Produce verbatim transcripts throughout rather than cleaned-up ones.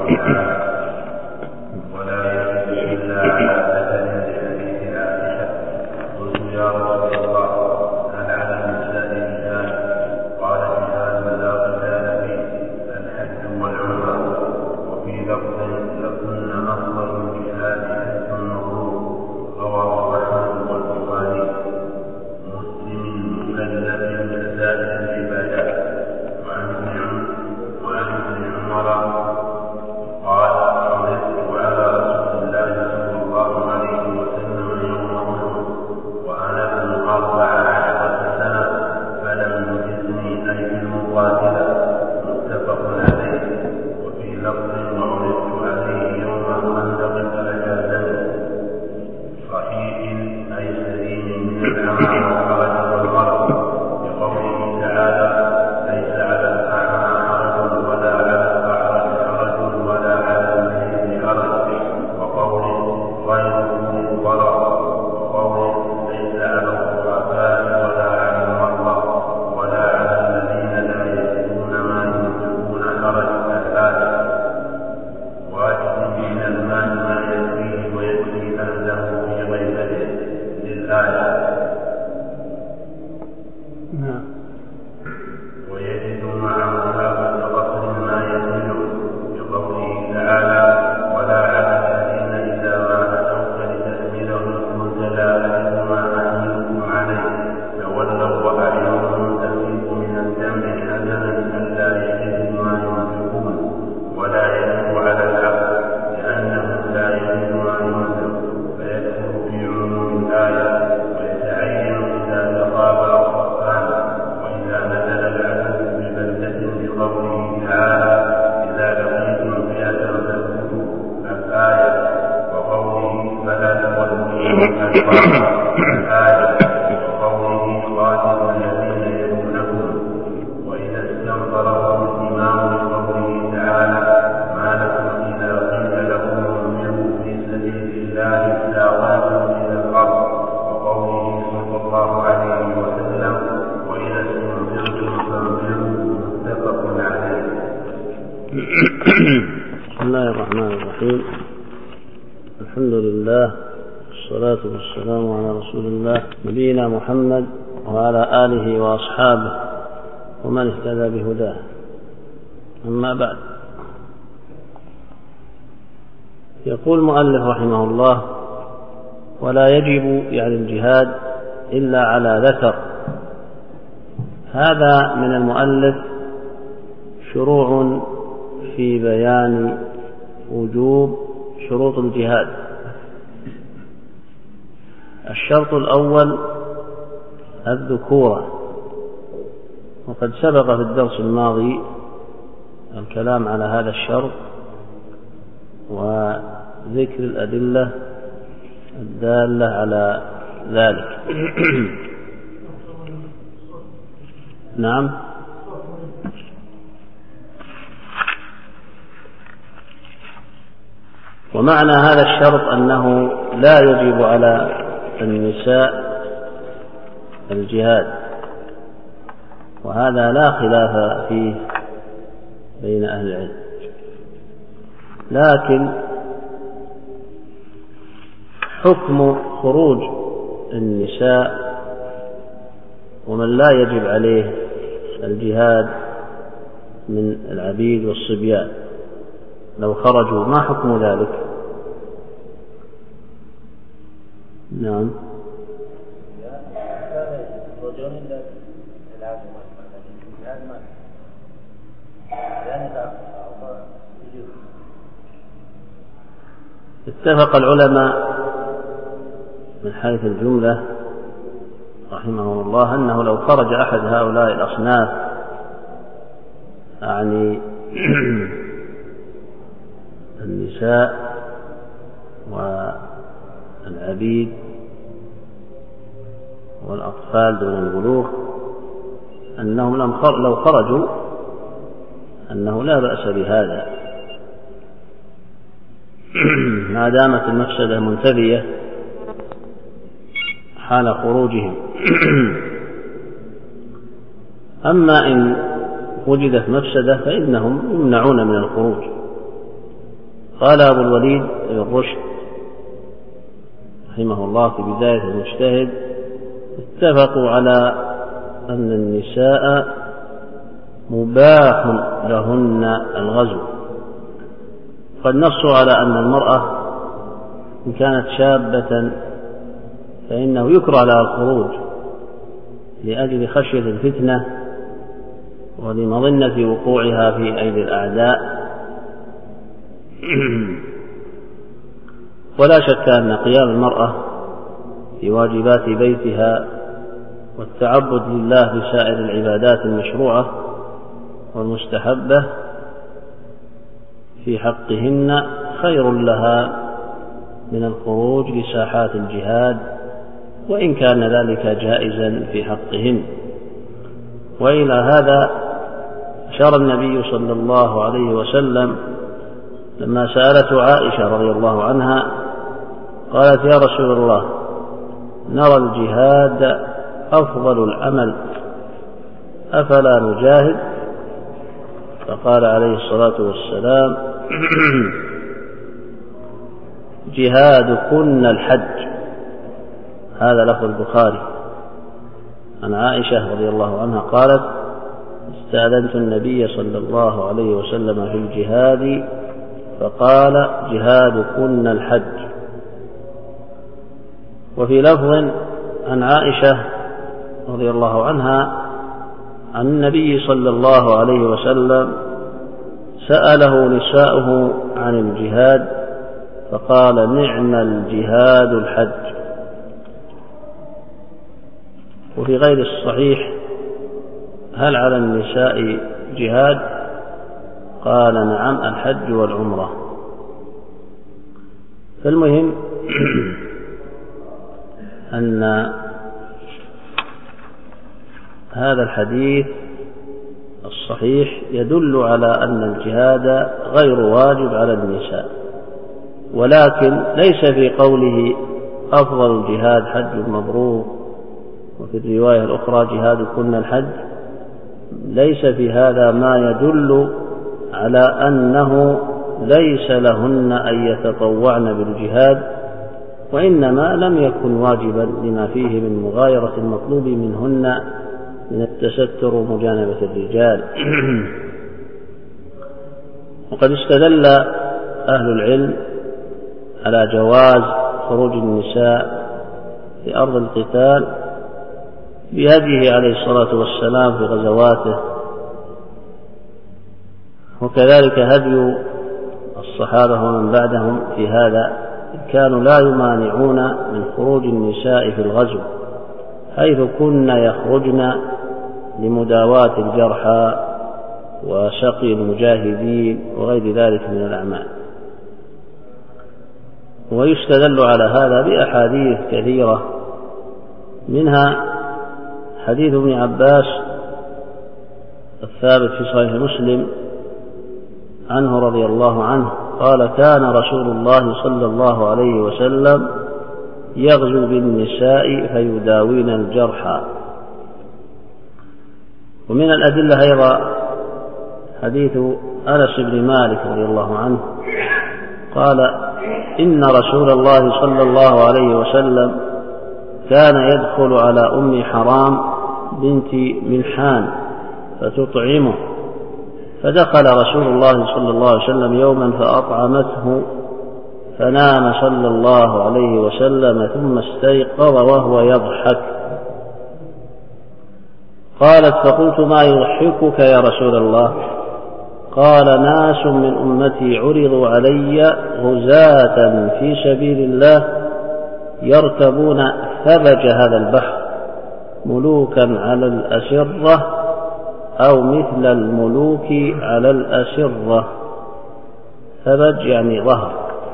بسم الله الرحمن الرحيم. الحمد لله والصلاة والسلام على رسول الله نبينا محمد وعلى آله وأصحابه ومن اهتدى بهداه. أما بعد، يقول المؤلف رحمه الله: ولا يجب يعني الجهاد إلا على ذكر. هذا من المؤلف شروع في بيان وجوب شروط الجهاد. الشرط الأول الذكورة، وقد سبق في الدرس الماضي الكلام على هذا الشرط وذكر الأدلة الدالة على ذلك. نعم، ومعنى هذا الشرط أنه لا يجب على النساء الجهاد، وهذا لا خلاف فيه بين أهل العلم، لكن حكم خروج النساء ومن لا يجب عليه الجهاد من العبيد والصبيان لو خرجوا، ما حكم ذلك؟ نعم، اتفق العلماء من حيث الجملة رحمهم الله أنه لو خرج أحد هؤلاء الأصناف، يعني النساء والعبيد والأطفال دون البلوغ، أنهم لو خرجوا أنه لا بأس بهذا ما دامت المفسدة منتبية حال خروجهم. أما إن وجدت مفسدة فإنهم يمنعون من الخروج، قال أبو الوليد بن رشد رحمه الله في بداية المجتهد: اتفقوا على أن النساء مباح لهن الغزو، قد نصوا على أن المرأة إن كانت شابة فإنه يكره لها الخروج لأجل خشية الفتنة ولمظنة وقوعها في أيدي الأعداء. ولا شك أن قيام المرأة في واجبات بيتها والتعبد لله بسائر العبادات المشروعة والمستحبة في حقهن خير لها من الخروج لساحات الجهاد، وإن كان ذلك جائزا في حقهن. وإلى هذا أشار النبي صلى الله عليه وسلم لما سألته عائشة رضي الله عنها قالت: يا رسول الله، نرى الجهاد أفضل العمل، أفلا نجاهد؟ فقال عليه الصلاة والسلام: جهادكن الحج. هذا لفظ البخاري عن عائشة رضي الله عنها قالت: استأذنت النبي صلى الله عليه وسلم في الجهاد فقال: جهادكن الحج. وفي لفظ عن عائشة رضي الله عنها عن النبي صلى الله عليه وسلم: سأله نساؤه عن الجهاد فقال: نعم الجهاد الحج. وفي غير الصحيح: هل على النساء جهاد؟ قال: نعم، الحج والعمرة. فالمهم أن هذا الحديث الصحيح يدل على أن الجهاد غير واجب على النساء، ولكن ليس في قوله أفضل الجهاد حج مبرور، وفي الرواية الأخرى جهادكن الحج، ليس في هذا ما يدل على أنه ليس لهن أن يتطوعن بالجهاد، وإنما لم يكن واجبا لما فيه من مغايرة المطلوب منهن من التستر ومجانبة الرجال. وقد استدل أهل العلم على جواز خروج النساء في أرض القتال بهديه عليه الصلاة والسلام في غزواته، وكذلك هدي الصحابة ومن بعدهم في هذا، كانوا لا يمانعون من خروج النساء في الغزو، حيث كن يخرجن لمداواة الجرحى وسقي المجاهدين وغير ذلك من الأعمال. ويستدل على هذا بأحاديث كثيرة، منها حديث ابن عباس الثابت في صحيح مسلم عنه رضي الله عنه قال: كان رسول الله صلى الله عليه وسلم يغزو بالنساء فيداوين الجرحى. ومن الأدلة أيضا حديث أنس بن مالك رضي الله عنه قال: إن رسول الله صلى الله عليه وسلم كان يدخل على أم حرام بنت ملحان فتطعمه، فدخل رسول الله صلى الله عليه وسلم يوما فأطعمته، فنام صلى الله عليه وسلم ثم استيقظ وهو يضحك. قالت: فقلت: ما يضحكك يا رسول الله؟ قال: ناس من أمتي عرضوا علي غزاة في سبيل الله يركبون ثبج هذا البحر ملوكا على الأسرة أو مثل الملوك على الأسرة. ثبج يعني ظهر.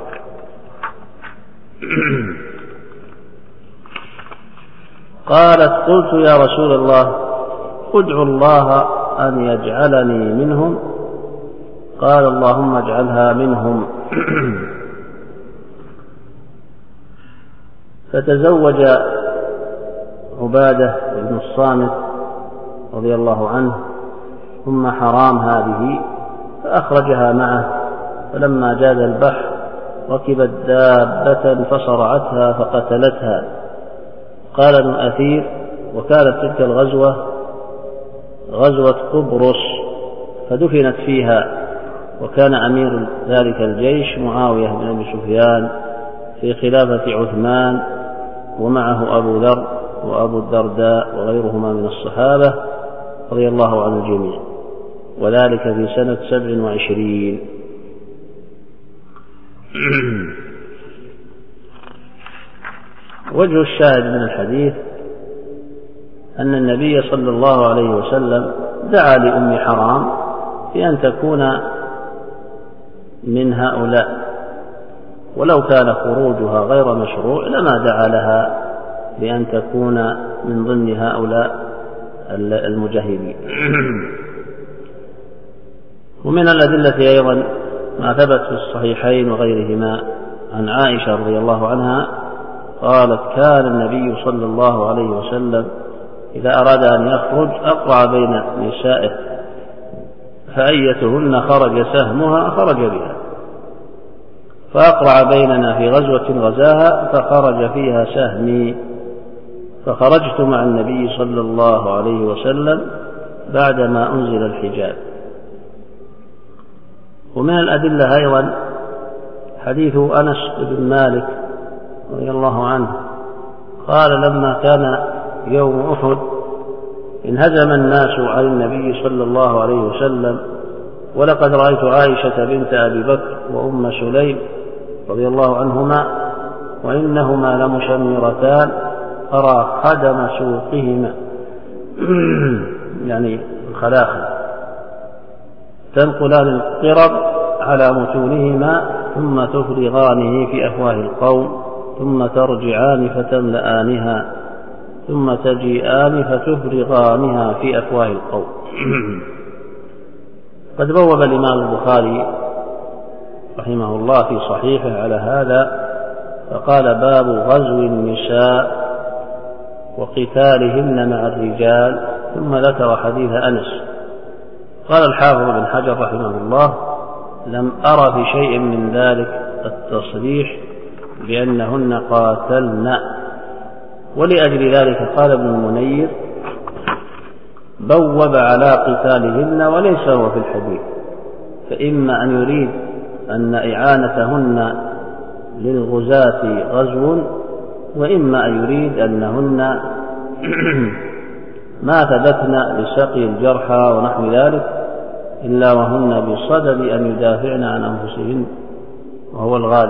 قالت: قلت: يا رسول الله، ادعو الله أن يجعلني منهم. قال: اللهم اجعلها منهم. فتزوج عبادة بن الصامت رضي الله عنه أم حرام هذه، فأخرجها معه فلما جاز البحر ركبت دابة فصرعتها فقتلتها. قال ابن أثير: وكانت تلك الغزوة غزوة قبرص فدفنت فيها، وكان أمير ذلك الجيش معاوية بن أبي سفيان في خلافة عثمان، ومعه أبو ذر وأبو الدرداء وغيرهما من الصحابة رضي الله عن الجميع، وذلك في سنة سبع وعشرين. وجه الشاهد من الحديث أن النبي صلى الله عليه وسلم دعا لأم حرام بأن تكون من هؤلاء، ولو كان خروجها غير مشروع لما دعا لها بأن تكون من ضمن هؤلاء المجاهدين. ومن الأدلة أيضا ما ثبت في الصحيحين وغيرهما عن عائشة رضي الله عنها قالت: كان النبي صلى الله عليه وسلم إذا أراد أن يخرج أقرع بين نسائه، فأيتهن خرج سهمها خرج بها، فأقرع بيننا في غزوة غزاها فخرج فيها سهمي، فخرجت مع النبي صلى الله عليه وسلم بعدما أنزل الحجاب. ومن الأدلة أيضا حديث أنس بن مالك رضي الله عنه قال: لما كان يوم أحد انهزم الناس عن النبي صلى الله عليه وسلم، ولقد رأيت عائشة بنت أبي بكر وأم سليم رضي الله عنهما وإنهما لمشمرتان أرى خدم سوقهما يعني الخلاخل تنقلان القرب على متونهما ثم تفرغانه في أفواه القوم ثم ترجعان فتملآنها ثم تجيئان فتفرغانها في أفواه القوم. قد بوب الإمام البخاري رحمه الله في صحيحه على هذا فقال: باب غزو النساء وقتالهن مع الرجال، ثم ذكر حديث أنس. قال الحافظ بن حجر رحمه الله: لم أر في شيء من ذلك التصريح بأنهن قاتلن، ولأجل ذلك قال ابن المنير: بوب على قتالهن وليس هو في الحديث، فإما أن يريد أن إعانتهن للغزاة غزو، وإما أن يريد أنهن ما ثبتن لسقي الجرحى ونحو ذلك إلا وهن بصدد أن يدافعن عن أنفسهن، وهو الغالب.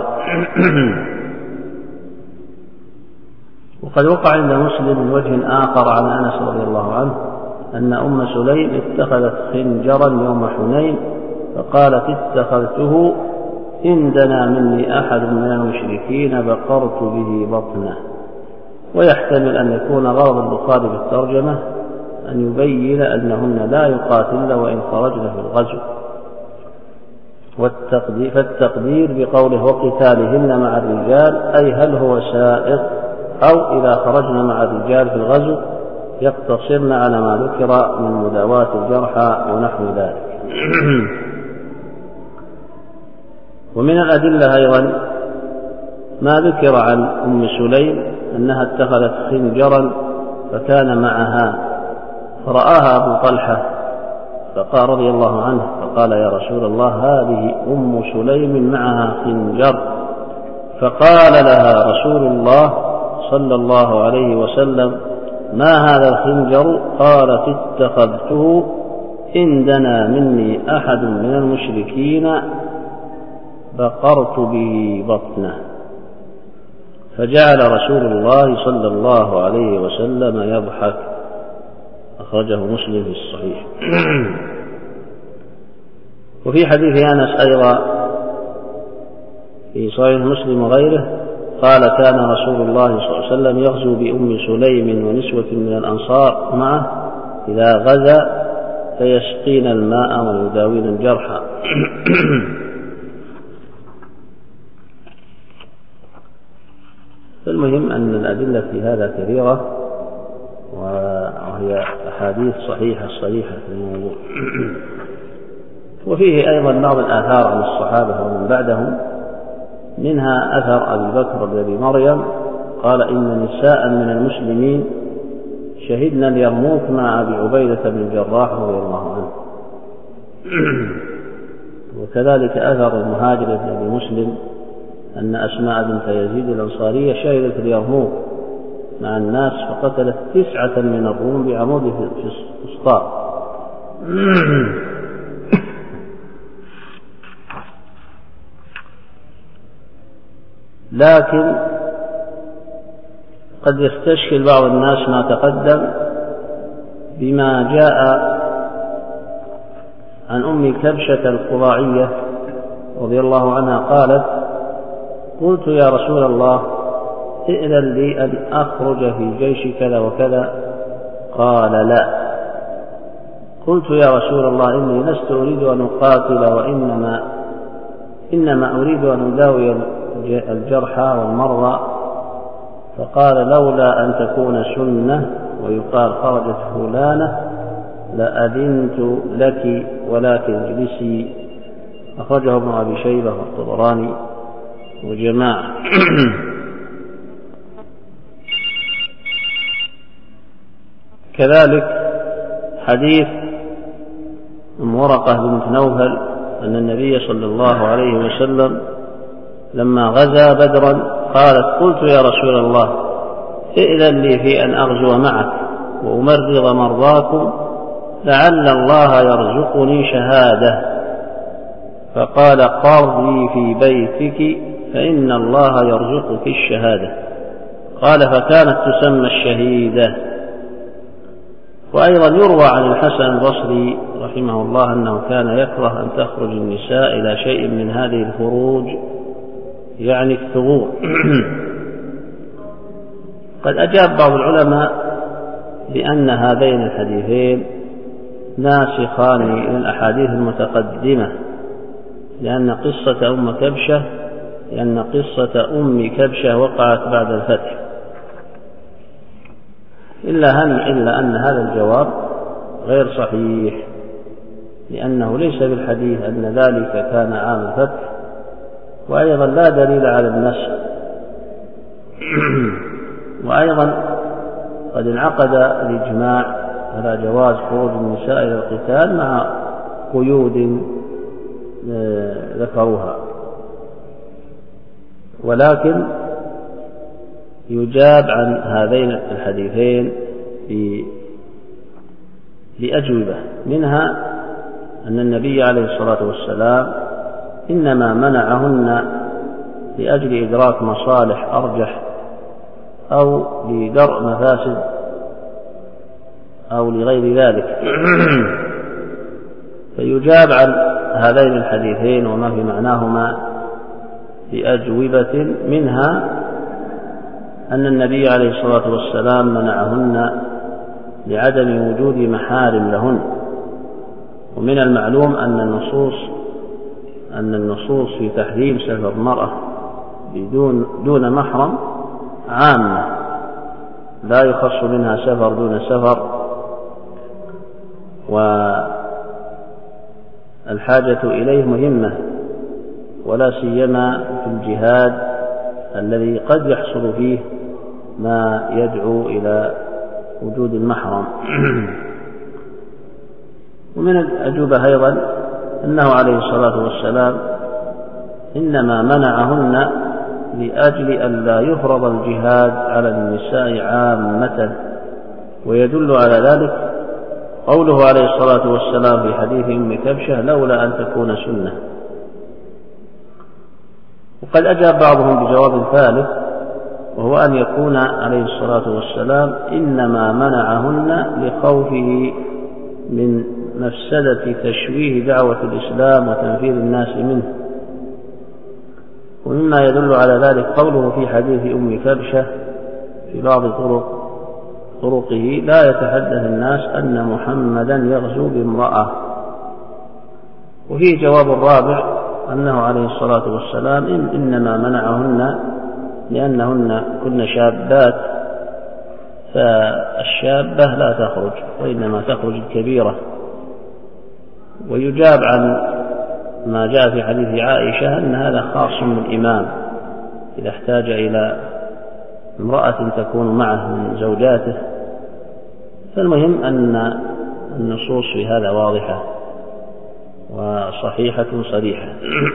وقد وقع عند مسلم من وجه آخر عن أنس رضي الله عنه أن أم سليم اتخذت خنجرا يوم حنين فقالت: اتخذته إن دنا مني أحد من المشركين بقرت به بطنه. ويحتمل أن يكون غرض البخاري بالترجمة أن يبين أنهن لا يقاتلن وإن خرجن في الغزو، فالتقدير بقوله وقتالهن مع الرجال أي هل هو سائق أو إذا خرجن مع الرجال في الغزو يقتصرن على ما ذكر من مداواة الجرحى ونحو ذلك. ومن الأدلة أيضا ما ذكر عن أم سليم أنها اتخذت خنجرا فكان معها فرآها أبو طلحة فقال رضي الله عنه فقال: يا رسول الله، هذه أم سليم معها خنجر. فقال لها رسول الله صلى الله عليه وسلم: ما هذا الخنجر؟ قالت: اتخذته إن دنا مني أحد من المشركين بقرت به بطنه. فجعل رسول الله صلى الله عليه وسلم يضحك. أخرجه مسلم في الصحيح. وفي حديث أنس أيضا في صحيح مسلم وغيره قال: كان رسول الله صلى الله عليه وسلم يغزو بأم سليم ونسوة من الأنصار معه إذا غزا فيسقين الماء ويداوين الجرحى. فالمهم أن الأدلة في هذا كثيرة، وهي أحاديث صحيحة صريحة في الموضوع. وفيه أيضا بعض الآثار عن الصحابة ومن بعدهم، منها أثر أبي بكر بن أبي مريم قال إن نساء من المسلمين شهدن اليرموك مع أبي عبيدة بن الجراح رضي الله عنه. وكذلك أثر المهاجر بن أبي مسلم أن أسماء بنت يزيد الأنصارية شهدت اليرموك مع الناس فقتلت تسعة من الروم بعمود في الفسطاط. لكن قد يستشكل بعض الناس ما تقدم بما جاء عن أم كبشة الخضاعية رضي الله عنها قالت قلت يا رسول الله ائذن لي أن أخرج في جيش كذا وكذا، قال لا. قلت يا رسول الله إني لست أريد أن أقاتل وإنما إنما أريد أن أداوي الجرحى والمرضى، فقال لولا أن تكون سنة ويقال خرجت فلانة لأذنت لك ولكن اجلسي. أخرجه ابن أبي شيبة والطبراني وجماعة. كذلك حديث أم ورقة بنت نوفل أن النبي صلى الله عليه وسلم لما غزا بدرا قالت قلت يا رسول الله ائذن لي في أن أغزو معك وأمرض مرضاكم لعل الله يرزقني شهادة، فقال قرضي في بيتك فإن الله يرزقك الشهادة. قال فكانت تسمى الشهيدة. وأيضا يروى عن الحسن البصري رحمه الله أنه كان يكره أن تخرج النساء إلى شيء من هذه الخروج، يعني الثغور. قد أجاب بعض العلماء بأن هذين الحديثين ناسخان للأحاديث المتقدمة، لأن قصة أم كبشة لأن قصة أم كبشة وقعت بعد الفتح، إلا أن إلا أن هذا الجواب غير صحيح، لأنه ليس بالحديث أن ذلك كان عام الفتح، وأيضا لا دليل على النسخ. وأيضا قد انعقد الإجماع على جواز خروج النساء إلى القتال مع قيود ذكروها، ولكن يجاب عن هذين الحديثين لأجوبة، منها أن النبي عليه الصلاة والسلام إنما منعهن لأجل إدراك مصالح أرجح أو لدرء مفاسد أو لغير ذلك. فيجاب عن هذين الحديثين وما في معناهما بأجوبة، منها أن النبي عليه الصلاة والسلام منعهن لعدم وجود محارم لهن، ومن المعلوم أن النصوص أن النصوص في تحريم سفر المرأة بدون دون محرم عامة، لا يخص منها سفر دون سفر، والحاجة إليه مهمة، ولا سيما في الجهاد الذي قد يحصل فيه ما يدعو إلى وجود المحرم. ومن الأجوبة أيضا أنه عليه الصلاة والسلام إنما منعهن لأجل أن لا يفرض الجهاد على النساء عامة، ويدل على ذلك قوله عليه الصلاة والسلام في حديث أم كبشة لولا أن تكون سنة. وقد أجاب بعضهم بجواب ثالث، وهو أن يكون عليه الصلاة والسلام إنما منعهن لخوفه من مفسدة تشويه دعوة الإسلام وتنفيذ الناس منه. ومما يدل على ذلك قوله في حديث أم كبشة في بعض طرق طرقه لا يتحدث الناس أن محمدا يغزو بامرأة. وفيه جواب الرابع أنه عليه الصلاة والسلام إن إنما منعهن لأنهن كن شابات، فالشابة لا تخرج وإنما تخرج الكبيرة. ويجاب عن ما جاء في حديث عائشة أن هذا خاص بالإمام إذا احتاج إلى امرأة تكون معه من زوجاته. فالمهم أن النصوص في هذا واضحة وصحيحة صريحة.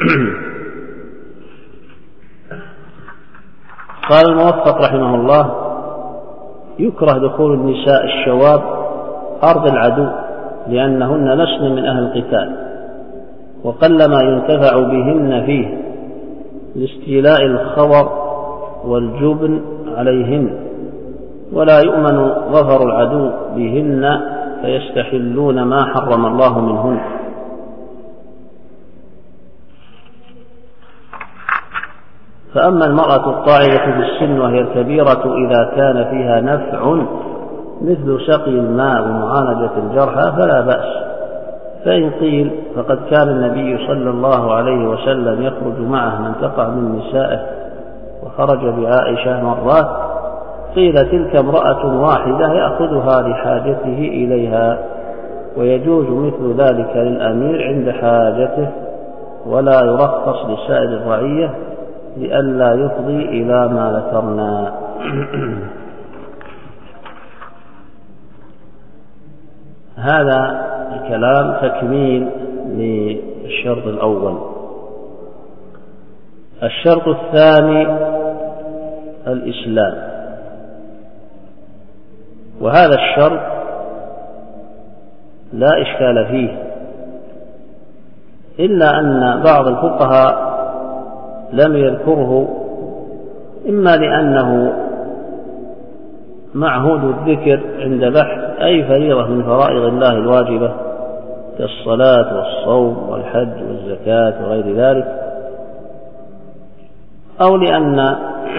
قال الموفق رحمه الله: يكره دخول النساء الشواب أرض العدو لأنهن لسن من أهل القتال، وقلما ينتفع بهن فيه لاستيلاء الخور والجبن عليهن، ولا يؤمن ظفر العدو بهن فيستحلون ما حرم الله منهن. فأما المرأة الطاعنة في السن وهي الكبيرة إذا كان فيها نفع مثل سقي الماء ومعالجة الجرحى فلا بأس. فإن قيل فقد كان النبي صلى الله عليه وسلم يخرج معه من تقع من نسائه وخرج بعائشة مرات، قيل تلك امرأة واحدة يأخذها لحاجته إليها، ويجوز مثل ذلك للأمير عند حاجته، ولا يرخص لسائر الرعية لئلا يفضي إلى ما ذكرنا. هذا الكلام تكميل للشرط الأول. الشرط الثاني الإسلام، وهذا الشرط لا إشكال فيه، إلا أن بعض الفقهاء لم يذكره، إما لأنه معهود الذكر عند بحث أي فريضة من فرائض الله الواجبة كالصلاة والصوم والحج والزكاة وغير ذلك، أو لأن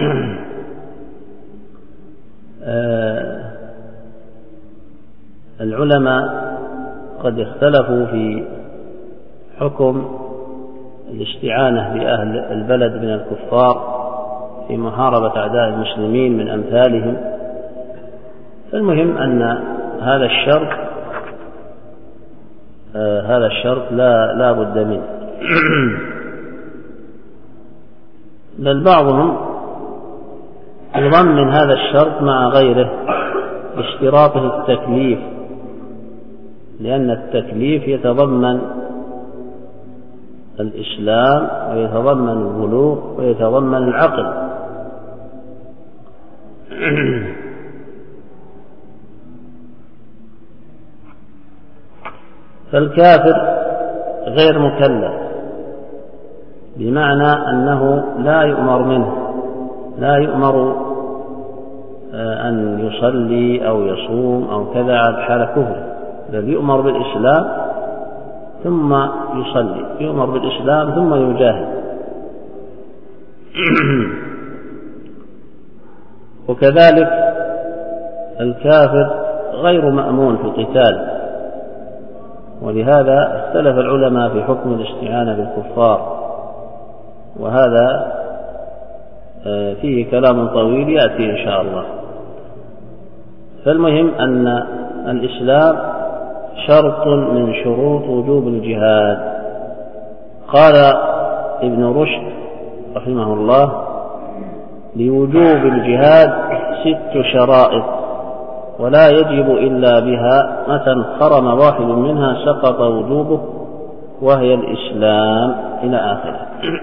العلماء قد اختلفوا في حكم الاستعانة بأهل البلد من الكفار في محاربة أعداء المسلمين من أمثالهم. فالمهم أن هذا الشرط آه هذا الشرط لا لا بد منه. بل بعضهم يضمن هذا الشرط مع غيره اشتراطه التكليف، لأن التكليف يتضمن الإسلام ويتضمن البلوغ ويتضمن العقل. فالكافر غير مكلف، بمعنى أنه لا يؤمر منه، لا يؤمر أن يصلي أو يصوم أو كذا على حال كفر، بل يؤمر بالإسلام ثم يصلي، يؤمر بالإسلام ثم يجاهد. وكذلك الكافر غير مأمون في القتال، ولهذا اختلف العلماء في حكم الاستعانة بالكفار، وهذا فيه كلام طويل يأتي إن شاء الله. فالمهم أن الإسلام شرط من شروط وجوب الجهاد. قال ابن رشد رحمه الله: لوجوب الجهاد ست شرائط ولا يجب إلا بها، متى انخرم واحد منها سقط وجوبه، وهي الإسلام، إلى آخره.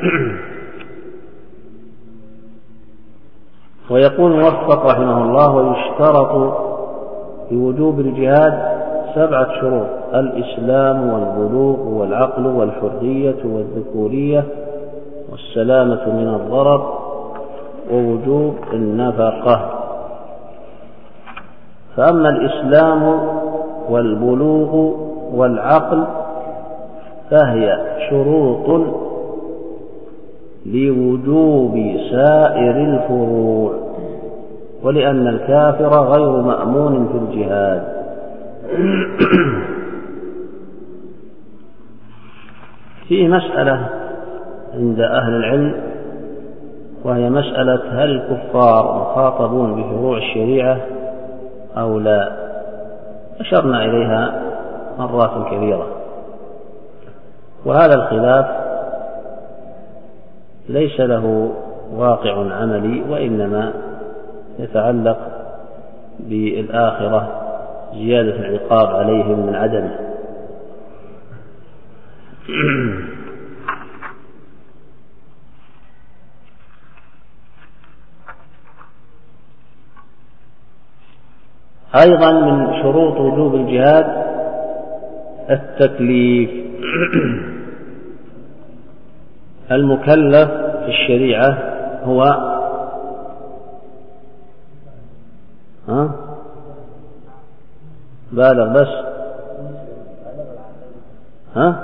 ويقول موفق رحمه الله: ويشترط في وجوب الجهاد سبعة شروط: الإسلام والبلوغ والعقل والحرية والذكورية والسلامة من الضرر ووجوب النفقة. فأما الإسلام والبلوغ والعقل فهي شروط لوجوب سائر الفروع، ولأن الكافر غير مأمون في الجهاد. فيه مسألة عند أهل العلم، وهي مسألة: هل الكفار مخاطبون بفروع الشريعة أو لا؟ أشرنا إليها مرات كثيرة. وهذا الخلاف ليس له واقع عملي، وإنما يتعلق بالآخرة، زيادة العقاب عليهم من عدمه. أيضا من شروط وجوب الجهاد التكليف. المكلف في الشريعة هو ها بالغ بس ها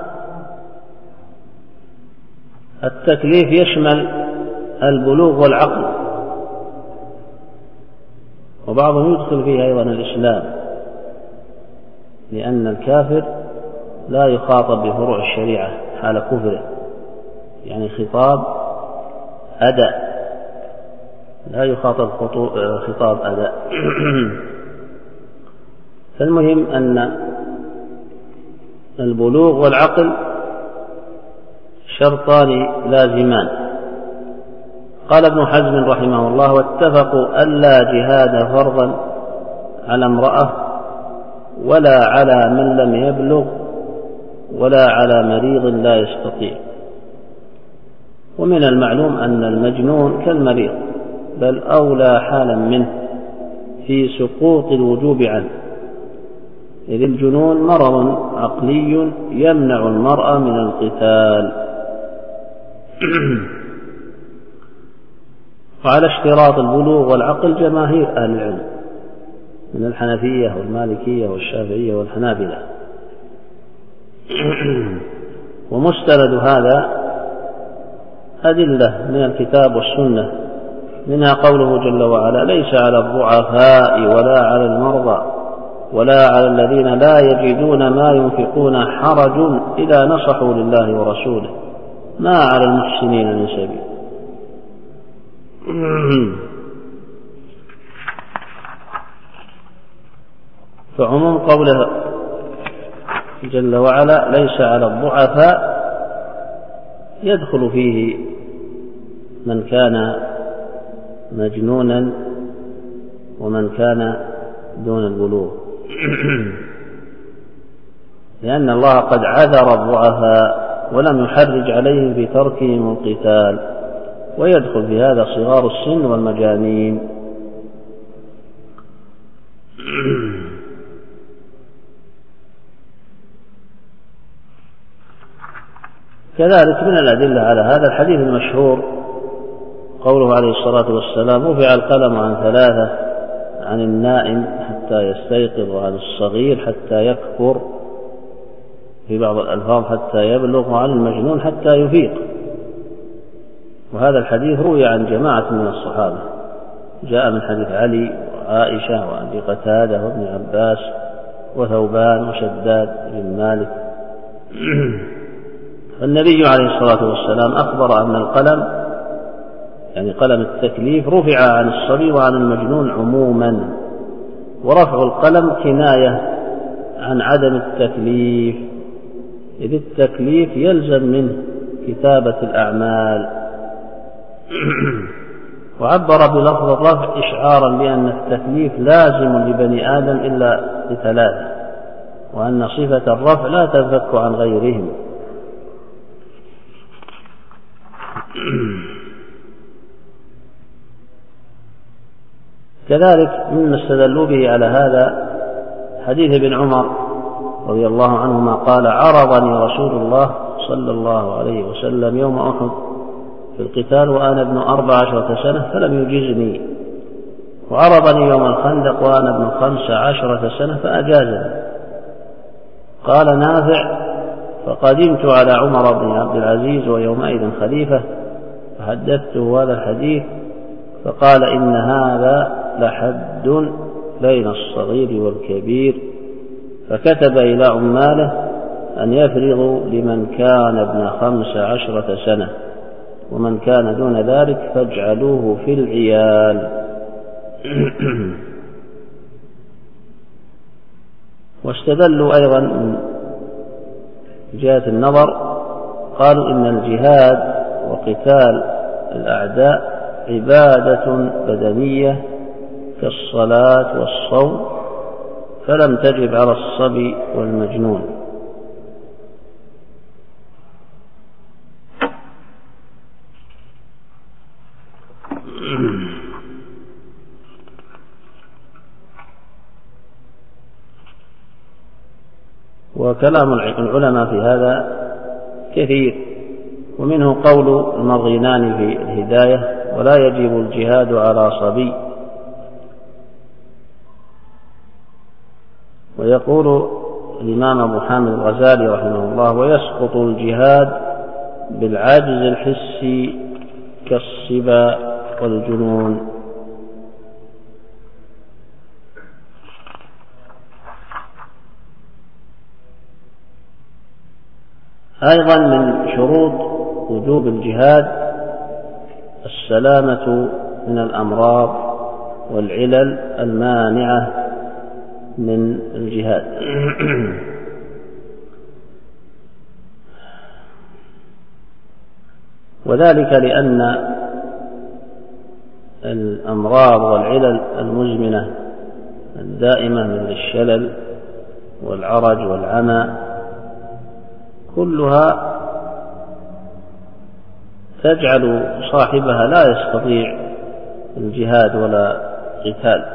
التكليف يشمل البلوغ والعقل، وبعضهم يدخل فيه أيضا الإسلام، لأن الكافر لا يخاطب بفروع الشريعة حال كفره، يعني خطاب أداء، لا يخاطب خطاب أداء. فالمهم أن البلوغ والعقل شرطان لازمان. قال ابن حزم رحمه الله: واتفقوا ألا جهاد فرضا على امرأة ولا على من لم يبلغ ولا على مريض لا يستطيع. ومن المعلوم أن المجنون كالمريض، بل أولى حالا منه في سقوط الوجوب عنه، إذ الجنون مرض عقلي يمنع المرأة من القتال. وعلى اشتراط البلوغ والعقل جماهير أهل العلم من الحنفية والمالكية والشافعية والحنابلة. ومستند هذا أدلة من الكتاب والسنة، منها قوله جل وعلا: ليس على الضعفاء ولا على المرضى ولا على الذين لا يجدون ما ينفقون حرج إذا نصحوا لله ورسوله ما على المحسنين من سبيل. فعموم قوله جل وعلا ليس على الضعفاء يدخل فيه من كان مجنونا ومن كان دون البلوغ، لأن الله قد عذر الضعفاء ولم يحرج عليهم في تركهم القتال، ويدخل في هذا صغار السن والمجانين. كذلك من الأدلة على هذا الحديث المشهور قوله عليه الصلاة والسلام: رفع القلم عن ثلاثة، عن النائم حتى يستيقظ، وعن الصغير حتى يكبر، في بعض الألفاظ حتى يبلغ، وعن المجنون حتى يفيق. وهذا الحديث روي عن جماعة من الصحابة، جاء من حديث علي وعائشة وأبي قتادة وابن عباس وثوبان وشداد بن مالك. فالنبي عليه الصلاة والسلام أخبر أن القلم، يعني قلم التكليف، رفع عن الصبي وعن المجنون عموما، ورفع القلم كناية عن عدم التكليف، إذ التكليف يلزم منه كتابة الأعمال. وعبر بلفظ الرفع إشعارا بأن التكليف لازم لبني آدم إلا لثلاثة، وأن صفة الرفع لا تنفك عن غيرهم. كذلك مما استدلوا به على هذا حديث ابن عمر رضي الله عنهما قال: عرضني رسول الله صلى الله عليه وسلم يوم أحد في القتال وأنا ابن أربع عشرة سنة فلم يجزني، وعرضني يوم الخندق وأنا ابن خمس عشرة سنة فأجازني. قال نافع: فقدمت على عمر بن عبد العزيز ويومئذ خليفة فحدثته هذا الحديث، فقال: إن هذا لحد بين الصغير والكبير، فكتب إلى عماله أن يفرضوا لمن كان ابن خمس عشرة سنة، ومن كان دون ذلك فاجعلوه في العيال. واستدلوا أيضا من جهة النظر قالوا إن الجهاد وقتال الأعداء عبادة بدنية كالصلاة والصوم، فلم تجب على الصبي والمجنون. وكلام العلماء في هذا كثير، ومنه قول المرغينان في الهداية: ولا يجب الجهاد على صبي. ويقول الإمام أبو حامد الغزالي رحمه الله: ويسقط الجهاد بالعجز الحسي كالصبا والجنون. أيضا من شروط وجوب الجهاد السلامة من الأمراض والعلل المانعة من الجهاد. وذلك لأن الأمراض والعلل المزمنة الدائمة من الشلل والعرج والعمى كلها تجعل صاحبها لا يستطيع الجهاد ولا قتال.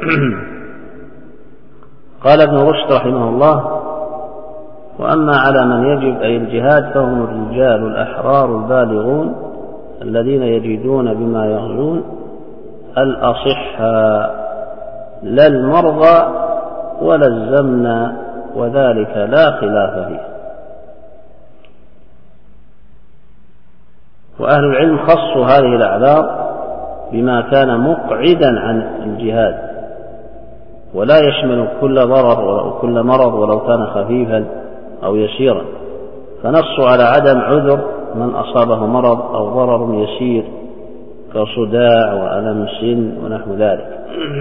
قال ابن رشد رحمه الله: وأما على من يجب أي الجهاد فهم الرجال الأحرار البالغون الذين يجدون بما يغزون، الأصحاء لا المرضى ولا الزمن، وذلك لا خلاف فيه. وأهل العلم خصوا هذه الأعذار بما كان مقعدا عن الجهاد، ولا يشمل كل ضرر ولو كل مرض ولو كان خفيفا أو يسيرا، فنصوا على عدم عذر من أصابه مرض أو ضرر يسير كصداع وألم سن ونحو ذلك.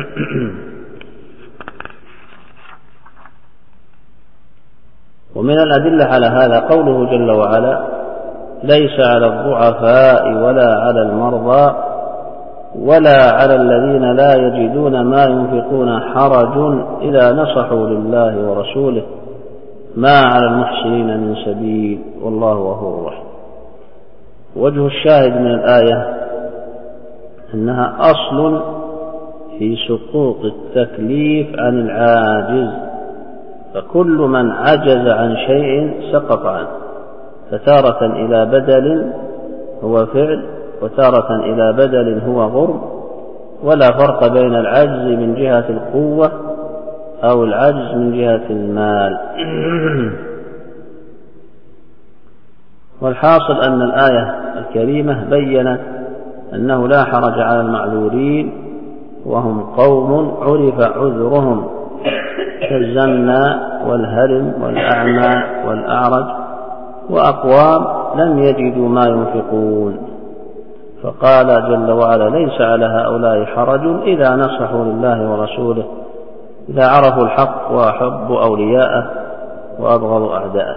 ومن الأدلة على هذا قوله جل وعلا: ليس على الضعفاء ولا على المرضى ولا على الذين لا يجدون ما ينفقون حرج إذا نصحوا لله ورسوله ما على المحسنين من سبيل والله غفور رحيم. وجه الشاهد من الآية أنها أصل في سقوط التكليف عن العاجز، فكل من عجز عن شيء سقط عنه، فتارة إلى بدل هو فعل وتارة إلى بدل هو غرم، ولا فرق بين العجز من جهة القوة أو العجز من جهة المال. والحاصل أن الآية الكريمة بيّنت أنه لا حرج على المعذورين، وهم قوم عرف عذرهم كالزمنى والهرم والأعمى والأعرج، وأقوام لم يجدوا ما ينفقون، فقال جل وعلا: ليس على هؤلاء حرج إذا نصحوا لله ورسوله، إذا عرفوا الحق وأحبوا أولياءه وأبغضوا أعداءه.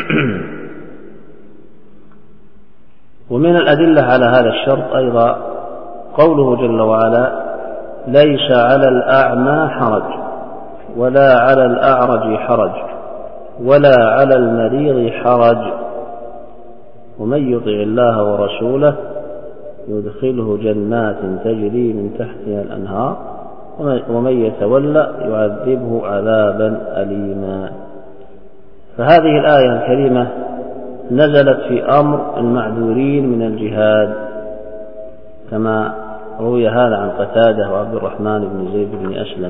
ومن الأدلة على هذا الشرط أيضا قوله جل وعلا: ليس على الأعمى حرج ولا على الأعرج حرج ولا على المريض حرج، ومن يطع الله ورسوله يدخله جنات تجري من تحتها الأنهار ومن يتولى يعذبه عذابا أليما. فهذه الآية الكريمة نزلت في أمر المعذورين من الجهاد، كما روي هذا عن قتادة وعبد الرحمن بن زيد بن أسلم.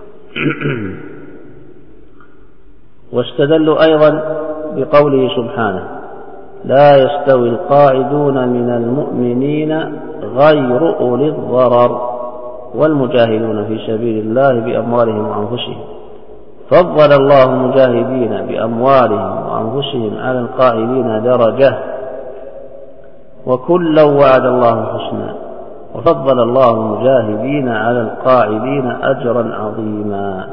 واستدلوا أيضا بقوله سبحانه: لا يستوي القاعدون من المؤمنين غير أولي الضرر والمجاهدون في سبيل الله بأموالهم وأنفسهم، فضل الله المجاهدين بأموالهم وأنفسهم على القاعدين درجة، وكلا وعد الله الحسنى، وفضل الله المجاهدين على القاعدين أجرا عظيما.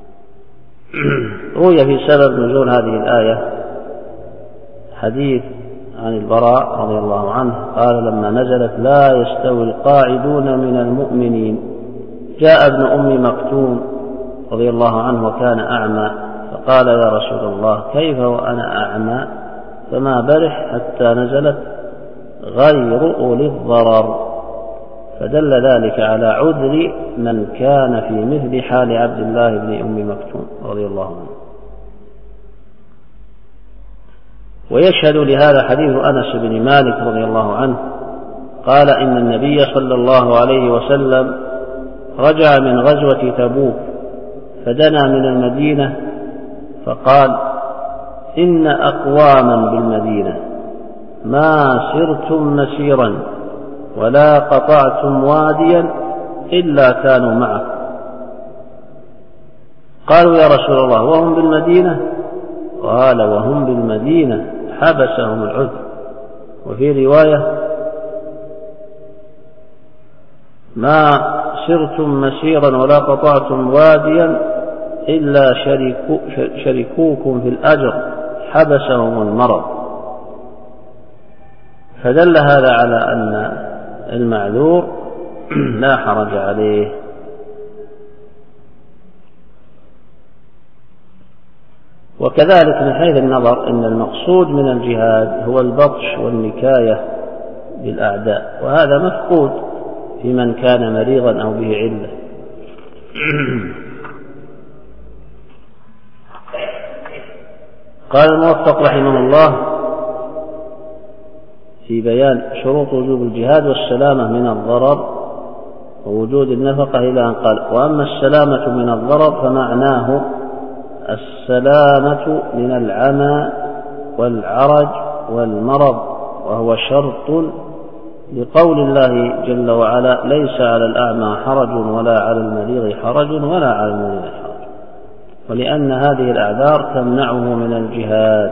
روي في سبب نزول هذه الآية حديث عن البراء رضي الله عنه قال لما نزلت لا يستوي القاعدون من المؤمنين جاء ابن أم مكتوم رضي الله عنه وكان أعمى فقال يا رسول الله كيف وأنا أعمى فما برح حتى نزلت غير أولي الضرر، فدل ذلك على عذر من كان في مثل حال عبد الله بن أم مكتوم رضي الله عنه. ويشهد لهذا حديث أنس بن مالك رضي الله عنه قال إن النبي صلى الله عليه وسلم رجع من غزوة تبوك فدنا من المدينة فقال إن أقواما بالمدينة ما سرتم مسيرا ولا قطعتم واديا إلا كانوا معكم. قالوا يا رسول الله وهم بالمدينة؟ قال وهم بالمدينة حبسهم العذر. وفي رواية ما سرتم مسيرا ولا قطعتم واديا إلا شريكو شريكوكم في الأجر حبسهم المرض. فدل هذا على أن المعذور لا حرج عليه. وكذلك من حيث النظر إن المقصود من الجهاد هو البطش والنكاية بالأعداء، وهذا مفقود في من كان مريضا أو به علة. قال الموفق رحمه الله في بيان شروط وجوب الجهاد والسلامة من الضرر ووجود النفقة إلى أن قال وأما السلامة من الضرر فمعناه السلامة من العمى والعرج والمرض، وهو شرط لقول الله جل وعلا ليس على الأعمى حرج ولا على المريض حرج ولا على المريض حرج، ولأن هذه الأعذار تمنعه من الجهاد.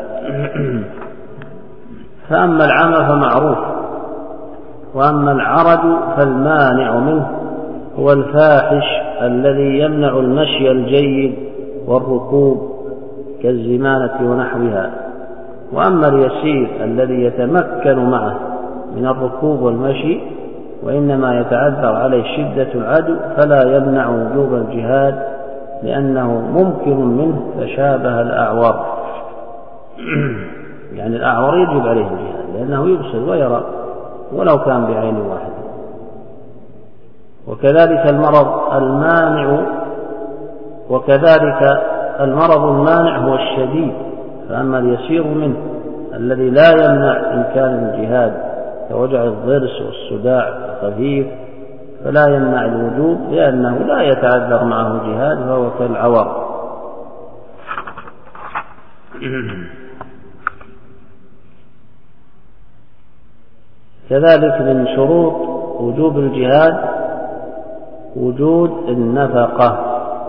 فأما العمى فمعروف، وأما العرج فالمانع منه هو الفاحش الذي يمنع المشي الجيد والركوب كالزمانة ونحوها. وأما اليسير الذي يتمكن معه من الركوب والمشي وإنما يتعذر عليه شدة العدو فلا يمنع وجوب الجهاد لأنه ممكن منه فشابه الأعور. يعني الأعور يجب عليه الجهاد لأنه يبصر ويرى ولو كان بعين واحدة. وكذلك المرض المانع وكذلك المرض المانع هو الشديد، فأما اليسير منه الذي لا يمنع إمكان الجهاد كوجع الضرس والصداع الخفيف فلا يمنع الوجوب لأنه لا يتعذر معه الجهاد فهو كالعور. كذلك من شروط وجوب الجهاد وجود النفقة.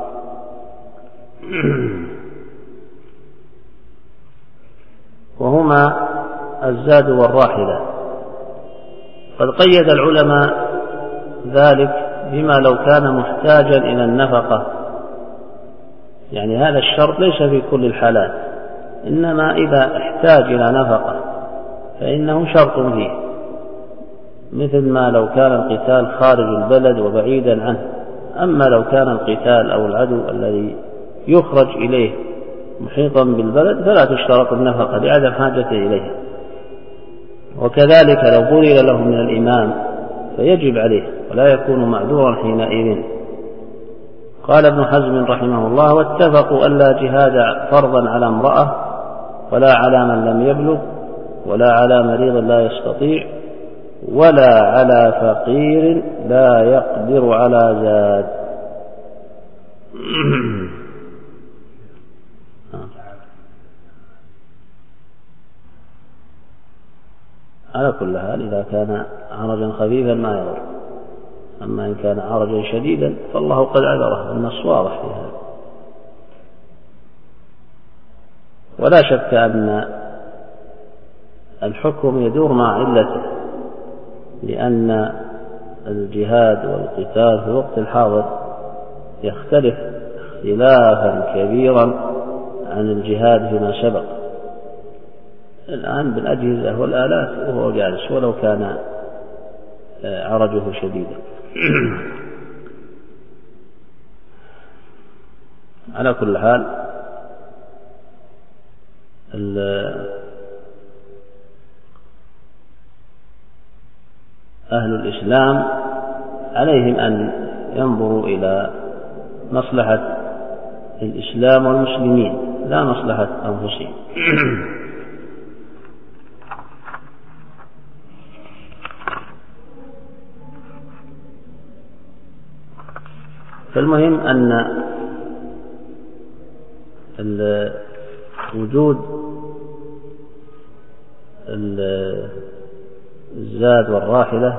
وهما الزاد والراحلة. قد قيد العلماء ذلك بما لو كان محتاجا إلى النفقة، يعني هذا الشرط ليس في كل الحالات، إنما إذا احتاج إلى نفقة فإنه شرط فيه، مثل ما لو كان القتال خارج البلد وبعيدا عنه. أما لو كان القتال أو العدو الذي يخرج إليه محيطا بالبلد فلا تشترط النفقة لعدم حاجته إليها. وكذلك لو بذل له من الإمام فيجب عليه ولا يكون معذورا حينئذ. قال ابن حزم رحمه الله واتفقوا ألا جهاد فرضا على امرأة ولا على من لم يبلغ ولا على مريض لا يستطيع ولا على فقير لا يقدر على زاد. على كل حال إذا كان عرجا خفيفا ما يضر، أما إن كان عرجا شديدا فالله قد عذره، النص واضح في هذا. ولا شك أن الحكم يدور مع علته، لأن الجهاد والقتال في الوقت الحاضر يختلف اختلافا كبيرا عن الجهاد فيما سبق. الآن بالأجهزة والآلات وهو جالس ولو كان عرجه شديدا. على كل حال أهل الإسلام عليهم أن ينظروا إلى مصلحة الإسلام والمسلمين لا مصلحة أنفسهم. فالمهم أن وجود الزاد والراحلة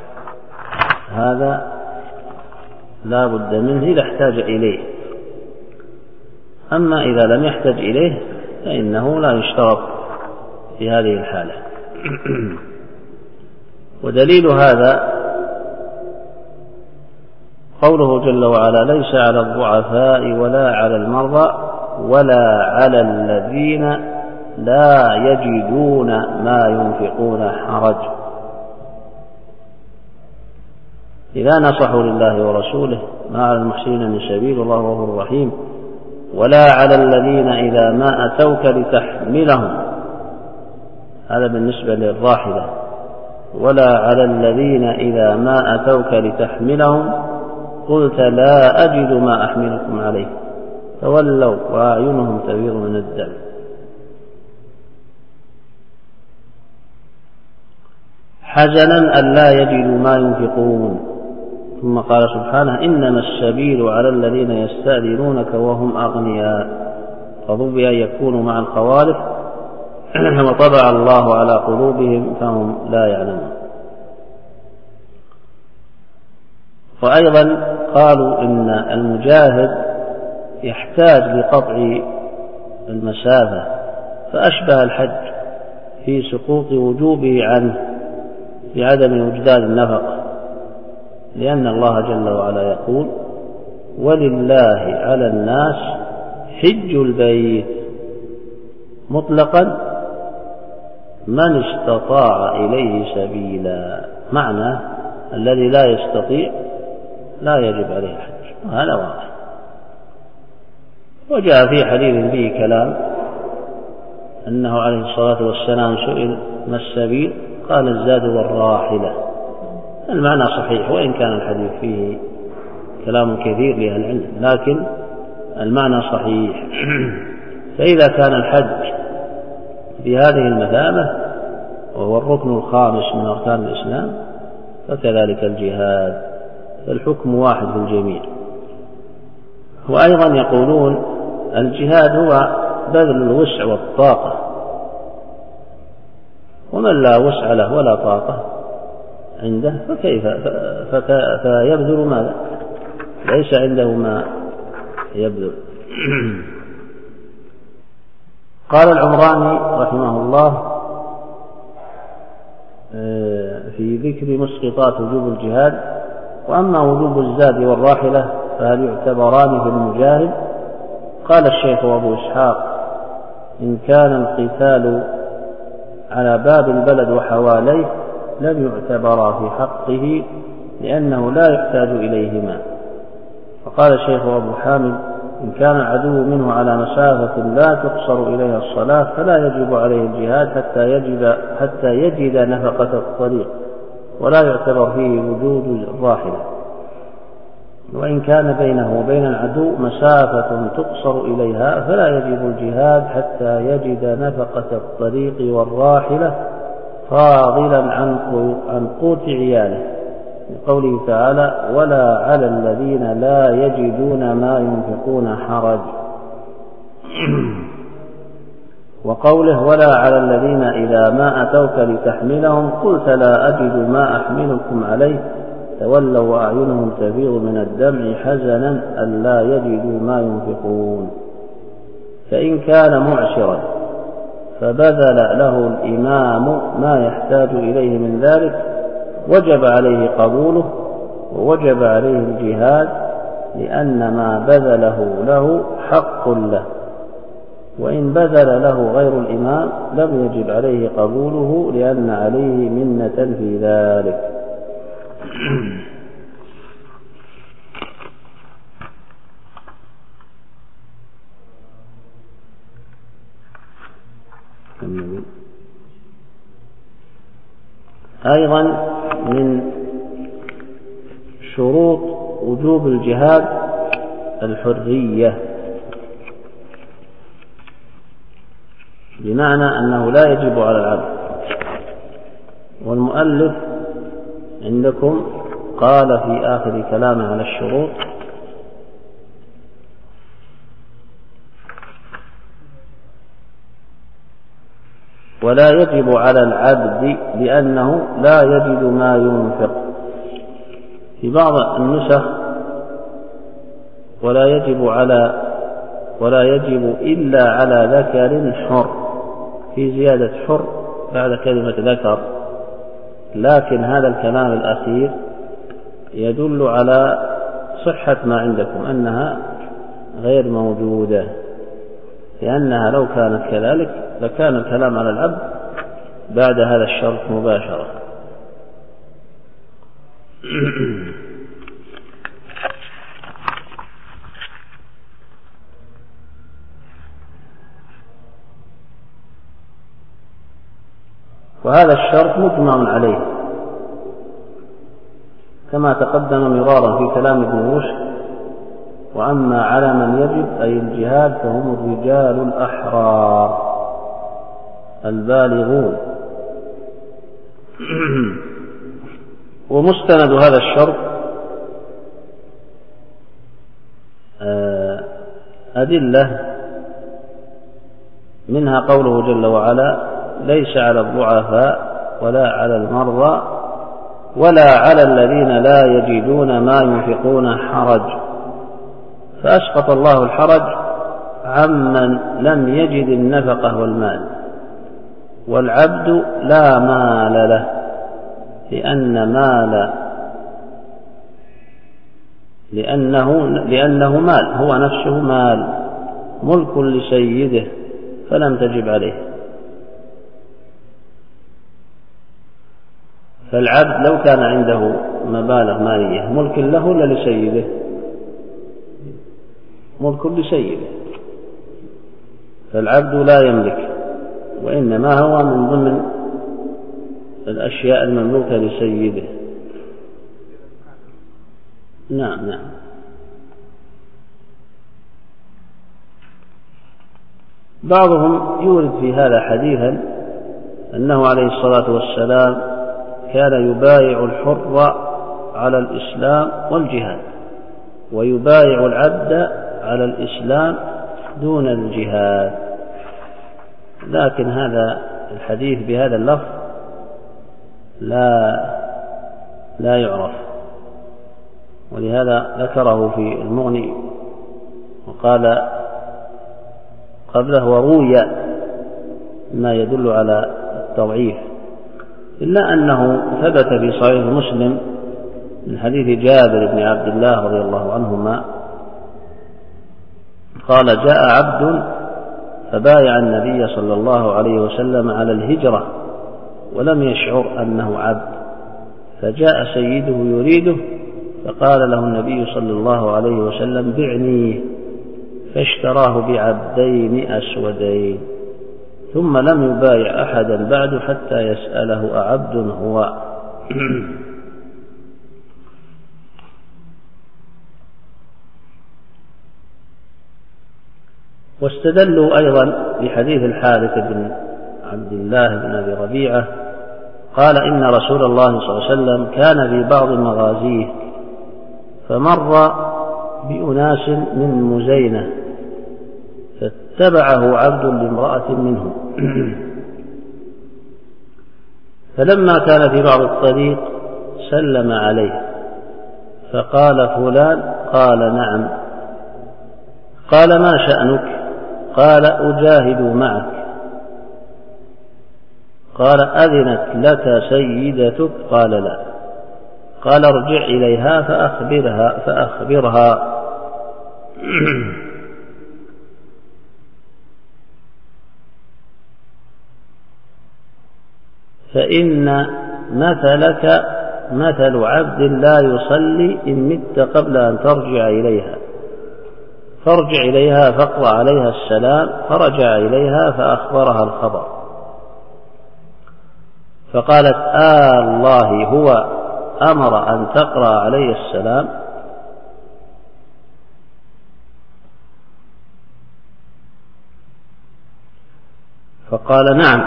هذا لا بد منه إذا احتاج إليه، أما إذا لم يحتاج إليه فإنه لا يشترط في هذه الحالة. ودليل هذا قوله جل وعلا: ليس على الضعفاء ولا على المرضى ولا على الذين لا يجدون ما ينفقون حرج إذا نصحوا لله ورسوله ما على المحسنين من سبيل الله غفور رحيم. ولا على الذين إذا ما أتوك لتحملهم، هذا بالنسبة للراحلة. ولا على الذين إذا ما أتوك لتحملهم قلت لا أجد ما أحملكم عليه تولوا وأعينهم تفيض من الدم. حزنا ألا يجدوا ما ينفقون. ثم قال سبحانه: إنما السبيل على الذين يستأذنونك وهم أغنياء فضبي أن يكونوا مع الخوالف وطبع الله على قلوبهم فهم لا يعلمون. وأيضا قالوا إن المجاهد يحتاج لقطع المسافة، فأشبه الحج في سقوط وجوبه عنه بعدم وجدان النفقة، لأن الله جل وعلا يقول: ولله على الناس حج البيت مطلقا من استطاع إليه سبيلا. معنى الذي لا يستطيع لا يجب عليه الحج، وهذا واضح. وجاء في حديث فيه كلام أنه عليه الصلاة والسلام سئل: ما السبيل؟ قال: الزاد والراحلة. المعنى صحيح، وإن كان الحديث فيه كلام كثير لأهل العلم، لكن المعنى صحيح. فإذا كان الحج بهذه المثابة وهو الركن الخامس من أركان الإسلام فكذلك الجهاد، فالحكم واحد في الجميع. وأيضا يقولون الجهاد هو بذل الوسع والطاقة، ومن لا وسع له ولا طاقة عنده فكيف فيبذل ماذا؟ ليس عنده ما يبذل. قال العمراني رحمه الله في ذكر مسقطات وجوب الجهاد: وأما وجوب الزاد والراحلة فهل يعتبران في المجاهد؟ قال الشيخ أبو إسحاق: إن كان القتال على باب البلد وحواليه لم يعتبرا في حقه لأنه لا يحتاج إليهما. فقال الشيخ أبو حامد: إن كان العدو منه على مسافة لا تقصر إليها الصلاة فلا يجب عليه الجهاد حتى يجد, حتى يجد نفقة الطريق، ولا يعتبر فيه وجود الراحلة. وإن كان بينه وبين العدو مسافة تقصر إليها فلا يجب الجهاد حتى يجد نفقة الطريق والراحلة فاضلا عن قوت عياله، لقوله تعالى: ولا على الذين لا يجدون ما ينفقون حرج. وقوله: ولا على الذين إذا ما أتوك لتحملهم قلت لا أجد ما أحملكم عليه تولوا وأعينهم تفيض من الدمع حزنا ألا يجدوا ما ينفقون. فإن كان معسرا فبذل له الإمام ما يحتاج إليه من ذلك وجب عليه قبوله، ووجب عليه الجهاد، لأن ما بذله له حق له، وإن بذل له غير الإمام لم يجب عليه قبوله لأن عليه منة في ذلك. أيضا من شروط وجوب الجهاد الحرية، بمعنى أنه لا يجب على العبد. والمؤلف عندكم قال في آخر كلامه على الشروط: ولا يجب على العبد لأنه لا يجد ما ينفق. في بعض النسخ ولا يجب على ولا يجب إلا على ذكر حر، في زيادة حر بعد كلمة ذكر، لكن هذا الكلام الأخير يدل على صحة ما عندكم أنها غير موجودة، لأنها لو كانت كذلك لكان الكلام على العبد بعد هذا الشرط مباشرة. وهذا الشرط مجمع عليه كما تقدم مرارا في كلام ابن رشد: وأما على من يجب أي الجهاد فهم الرجال الأحرار البالغون. ومستند هذا الشرط أدلة، منها قوله جل وعلا: ليس على الضعفاء ولا على المرضى ولا على الذين لا يجدون ما ينفقون حرج، فأسقط الله الحرج عمن لم يجد النفقة والمال. والعبد لا مال له، لأن مال لأنه, لأنه مال، هو نفسه مال ملك لسيده فلم تجب عليه. فالعبد لو كان عنده مبالغ مالية ملك له ولا لسيده؟ ملك لسيده، فالعبد لا يملك، وإنما هو من ضمن الأشياء المملوكة لسيده. نعم نعم. بعضهم يورد في هذا حديثا أنه عليه الصلاة والسلام كان يبايع الحر على الإسلام والجهاد، ويبايع العبد على الإسلام دون الجهاد، لكن هذا الحديث بهذا اللفظ لا لا يعرف، ولهذا ذكره في المغني وقال قبله: وروي ما يدل على التضعيف، إلا أنه ثبت في صحيح مسلم من حديث جابر بن عبد الله رضي الله عنهما قال: جاء عبد فبايع النبي صلى الله عليه وسلم على الهجرة ولم يشعر أنه عبد، فجاء سيده يريده فقال له النبي صلى الله عليه وسلم: بعنيه، فاشتراه بعبدين أسودين، ثم لم يبايع أحدا بعد حتى يسأله: أعبد هو؟ واستدلوا أيضا بحديث الحارث بن عبد الله بن أبي ربيعة قال: إن رسول الله صلى الله عليه وسلم كان في بعض مغازيه فمر بأناس من مزينة فاتبعه عبد لامرأة منهم، فلما كان في بعض الطريق سلم عليه فقال: فلان؟ قال: نعم. قال: ما شأنك؟ قال: أجاهد معك. قال: أذنت لك سيدتك؟ قال: لا. قال: ارجع إليها فأخبرها, فأخبرها فإن مثلك مثل عبد لا يصلي إن مت قبل أن ترجع إليها، فارجع إليها فاقرأ عليها السلام. فرجع إليها فأخبرها الخبر، فقالت: آه الله هو أمر أن تقرأ علي السلام؟ فقال: نعم.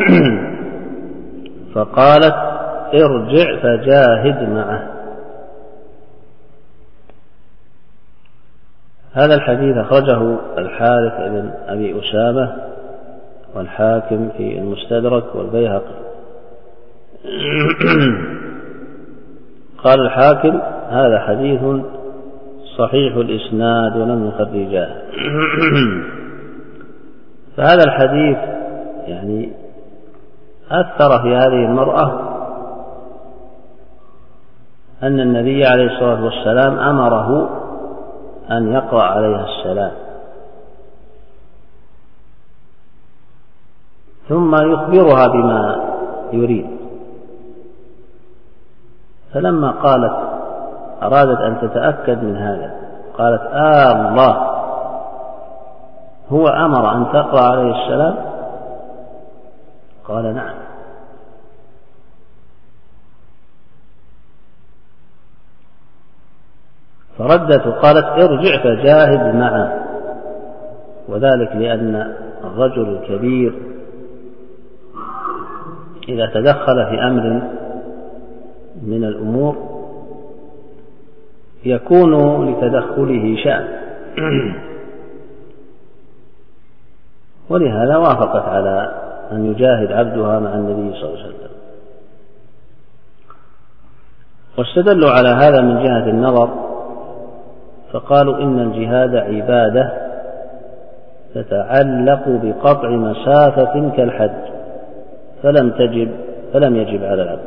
فقالت: ارجع فجاهد معه. هذا الحديث أخرجه الحارث بن أبي أسامة والحاكم في المستدرك والبيهقي. قال الحاكم: هذا حديث صحيح الإسناد ولم نخرجاه. فهذا الحديث يعني أثر في هذه المرأة أن النبي عليه الصلاة والسلام أمره أن يقرأ عليها السلام، ثم يخبرها بما يريد. فلما قالت أرادت أن تتأكد من هذا، قالت: آه الله هو أمر أن تقرأ عليه السلام؟ قال: نعم. فردت وقالت: ارجع فجاهد معه. وذلك لأن الرجل الكبير إذا تدخل في أمر من الأمور يكون لتدخله شأن، ولهذا وافقت على أن يجاهد عبدها مع النبي صلى الله عليه وسلم. واستدلوا على هذا من جهة النظر، فقالوا إن الجهاد عبادة تتعلق بقطع مسافة كالحج، فلم تجب فلم يجب على العبد.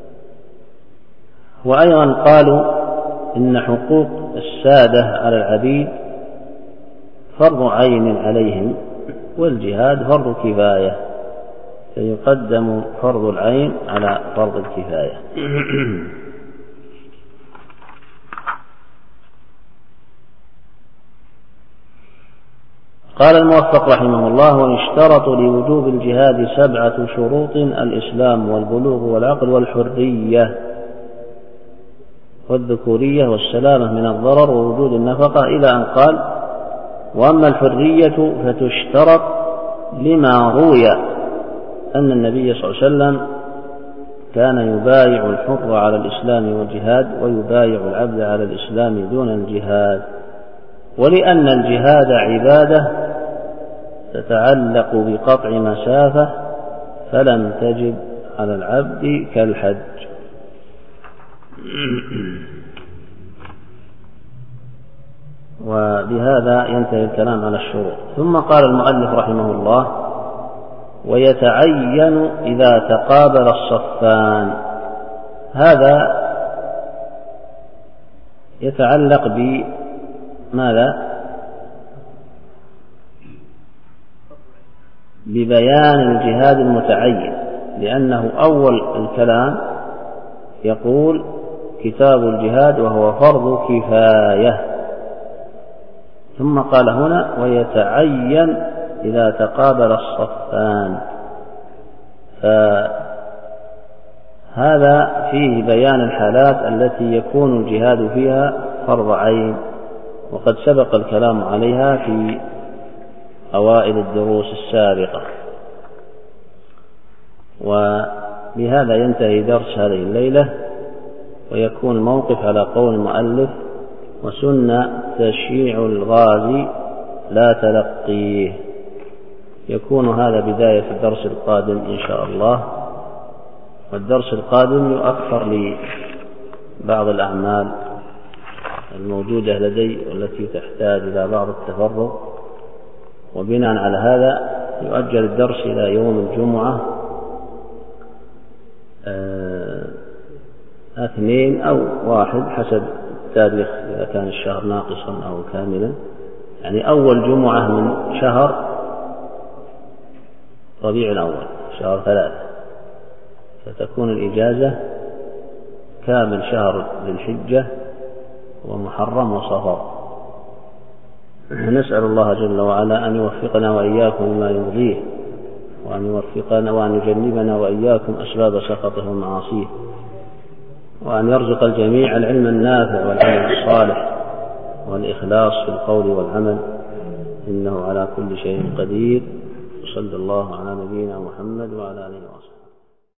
وأيضا قالوا إن حقوق السادة على العبيد فرض عين عليهم، والجهاد فرض كفاية، فيقدم فرض العين على فرض الكفاية. قال الموفق رحمه الله: ويشترط لوجوب الجهاد سبعة شروط: الإسلام والبلوغ والعقل والحرية والذكورية والسلامة من الضرر ووجود النفقة، إلى أن قال: وأما الحرية فتشترط لما روي أن النبي صلى الله عليه وسلم كان يبايع الحر على الإسلام والجهاد ويبايع العبد على الإسلام دون الجهاد، ولأن الجهاد عبادة تتعلق بقطع مسافة فلم تجب على العبد كالحج. وبهذا ينتهي الكلام على الشروط. ثم قال المؤلف رحمه الله: ويتعين إذا تقابل الصفان. هذا يتعلق بماذا؟ ببيان الجهاد المتعين، لأنه أول الكلام يقول كتاب الجهاد وهو فرض كفاية، ثم قال هنا: ويتعين إذا تقابل الصفان. فهذا فيه بيان الحالات التي يكون الجهاد فيها فرض عين، وقد سبق الكلام عليها في أوائل الدروس السابقة. وبهذا ينتهي درس هذه الليلة، ويكون الموقف على قول المؤلف: وسن تشييع الغازي لا تلقيه. يكون هذا بداية الدرس القادم إن شاء الله، والدرس القادم يؤخر لبعض الأعمال الموجودة لدي والتي تحتاج إلى بعض التفرغ، وبناء على هذا يؤجل الدرس إلى يوم الجمعة اثنين أو واحد حسب التاريخ، إذا كان الشهر ناقصا أو كاملا، يعني أول جمعة من شهر ربيع الأول، شهر ثلاثة. فتكون الإجازة كامل شهر ذي الحجة ومحرم وصفر. نسأل الله جل وعلا أن يوفقنا وإياكم لما يرضيه، وأن يوفقنا وأن يجنبنا وإياكم أسباب سخطه ومعاصيه، وأن يرزق الجميع العلم النافع والعمل الصالح والإخلاص في القول والعمل، إنه على كل شيء قدير. صلى الله على نبينا محمد وعلى آله وصحبه.